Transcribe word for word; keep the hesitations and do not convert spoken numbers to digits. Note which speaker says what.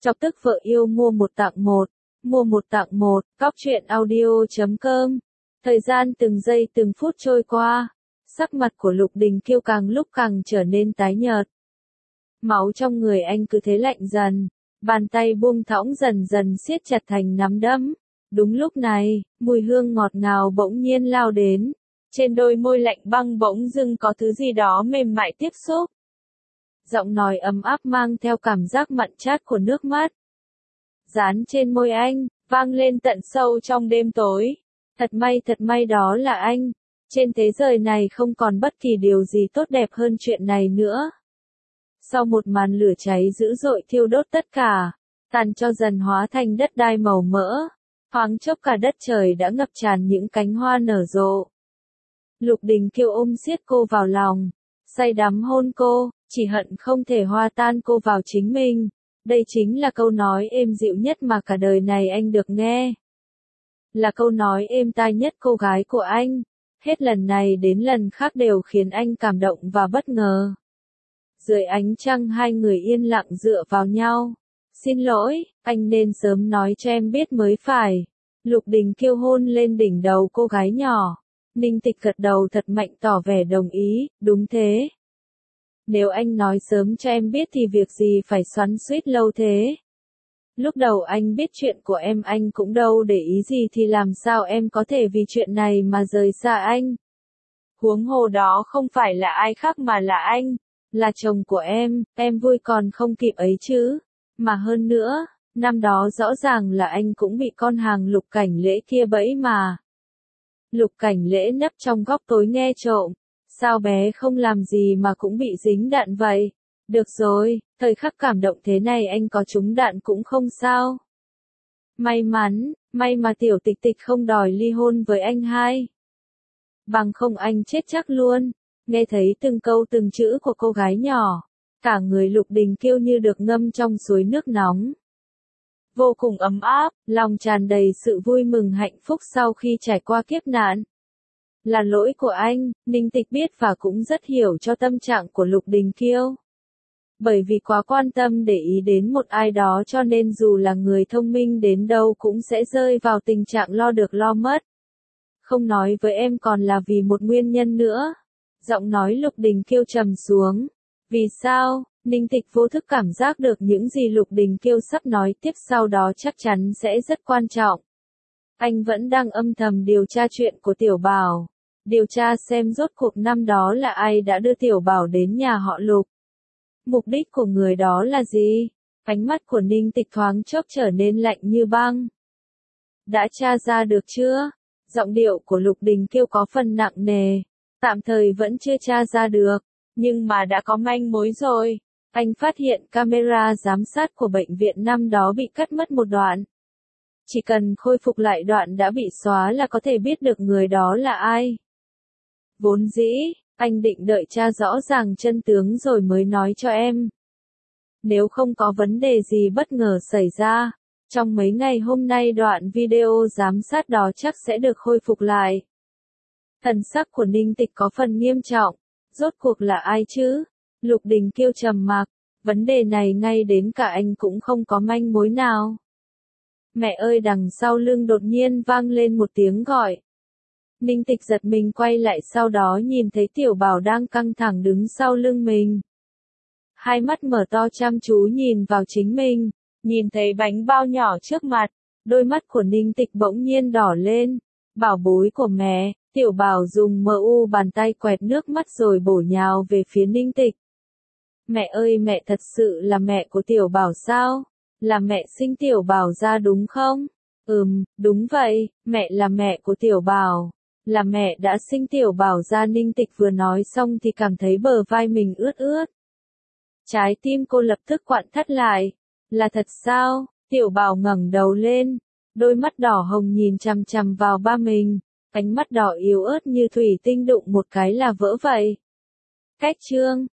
Speaker 1: Chọc tức vợ yêu mua một tặng một, mua một tặng một, cóc truyện audio chấm com. Thời gian từng giây từng phút trôi qua, sắc mặt của Lục Đình Kiêu càng lúc càng trở nên tái nhợt. Máu trong người anh cứ thế lạnh dần, bàn tay buông thõng dần dần siết chặt thành nắm đấm. Đúng lúc này, mùi hương ngọt ngào bỗng nhiên lao đến, trên đôi môi lạnh băng bỗng dưng có thứ gì đó mềm mại tiếp xúc. Giọng nói ấm áp mang theo cảm giác mặn chát của nước mắt. Dán trên môi anh, vang lên tận sâu trong đêm tối. Thật may thật may đó là anh. Trên thế giới này không còn bất kỳ điều gì tốt đẹp hơn chuyện này nữa. Sau một màn lửa cháy dữ dội thiêu đốt tất cả, tàn cho dần hóa thành đất đai màu mỡ. Thoáng chốc cả đất trời đã ngập tràn những cánh hoa nở rộ. Lục Đình Kiêu ôm siết cô vào lòng, say đắm hôn cô, chỉ hận không thể hòa tan cô vào chính mình. Đây chính là câu nói êm dịu nhất mà cả đời này anh được nghe. Là câu nói êm tai nhất cô gái của anh. Hết lần này đến lần khác đều khiến anh cảm động và bất ngờ. Dưới ánh trăng hai người yên lặng dựa vào nhau. Xin lỗi, anh nên sớm nói cho em biết mới phải. Lục Đình Kiêu hôn lên đỉnh đầu cô gái nhỏ. Ninh Tịch gật đầu thật mạnh tỏ vẻ đồng ý, đúng thế. Nếu anh nói sớm cho em biết thì việc gì phải xoắn xuýt lâu thế. Lúc đầu anh biết chuyện của em anh cũng đâu để ý gì thì làm sao em có thể vì chuyện này mà rời xa anh. Huống hồ đó không phải là ai khác mà là anh, là chồng của em, em vui còn không kịp ấy chứ. Mà hơn nữa, năm đó rõ ràng là anh cũng bị con hàng Lục Cảnh Lễ kia bẫy mà. Lục Cảnh Lễ nấp trong góc tối nghe trộm. Sao bé không làm gì mà cũng bị dính đạn vậy? Được rồi, thời khắc cảm động thế này anh có trúng đạn cũng không sao. May mắn, may mà tiểu Tịch Tịch không đòi ly hôn với anh hai. Bằng không anh chết chắc luôn. Nghe thấy từng câu từng chữ của cô gái nhỏ, cả người Lục Đình Kiêu như được ngâm trong suối nước nóng. Vô cùng ấm áp, lòng tràn đầy sự vui mừng hạnh phúc sau khi trải qua kiếp nạn. Là lỗi của anh, Ninh Tịch biết và cũng rất hiểu cho tâm trạng của Lục Đình Kiêu. Bởi vì quá quan tâm để ý đến một ai đó cho nên dù là người thông minh đến đâu cũng sẽ rơi vào tình trạng lo được lo mất. Không nói với em còn là vì một nguyên nhân nữa. Giọng nói Lục Đình Kiêu trầm xuống. Vì sao? Ninh Tịch vô thức cảm giác được những gì Lục Đình Kiêu sắp nói tiếp sau đó chắc chắn sẽ rất quan trọng. Anh vẫn đang âm thầm điều tra chuyện của Tiểu Bảo. Điều tra xem rốt cuộc năm đó là ai đã đưa Tiểu Bảo đến nhà họ Lục. Mục đích của người đó là gì? Ánh mắt của Ninh Tịch thoáng chốc trở nên lạnh như băng. Đã tra ra được chưa? Giọng điệu của Lục Đình Kiêu có phần nặng nề. Tạm thời vẫn chưa tra ra được, nhưng mà đã có manh mối rồi. Anh phát hiện camera giám sát của bệnh viện năm đó bị cắt mất một đoạn. Chỉ cần khôi phục lại đoạn đã bị xóa là có thể biết được người đó là ai. Vốn dĩ, anh định đợi tra rõ ràng chân tướng rồi mới nói cho em. Nếu không có vấn đề gì bất ngờ xảy ra, trong mấy ngày hôm nay đoạn video giám sát đó chắc sẽ được khôi phục lại. Thần sắc của Ninh Tịch có phần nghiêm trọng. Rốt cuộc là ai chứ? Lục Đình Kiêu trầm mặc. Vấn đề này ngay đến cả anh cũng không có manh mối nào. Mẹ ơi, đằng sau lưng đột nhiên vang lên một tiếng gọi. Ninh Tịch giật mình quay lại sau đó nhìn thấy Tiểu Bảo đang căng thẳng đứng sau lưng mình. Hai mắt mở to chăm chú nhìn vào chính mình, nhìn thấy bánh bao nhỏ trước mặt, đôi mắt của Ninh Tịch bỗng nhiên đỏ lên. Bảo bối của mẹ. Tiểu Bảo dùng mờ u bàn tay quẹt nước mắt rồi bổ nhào về phía Ninh Tịch. Mẹ ơi, mẹ thật sự là mẹ của Tiểu Bảo sao? Là mẹ sinh Tiểu Bảo ra đúng không? Ừm, đúng vậy, mẹ là mẹ của Tiểu Bảo. Là mẹ đã sinh Tiểu Bảo ra. Ninh Tịch vừa nói xong thì cảm thấy bờ vai mình ướt ướt. Trái tim cô lập tức quặn thắt lại. Là thật sao? Tiểu Bảo ngẩng đầu lên, đôi mắt đỏ hồng nhìn chằm chằm vào ba mình. Ánh mắt đỏ yếu ớt như thủy tinh đụng một cái là vỡ vậy. Cách chương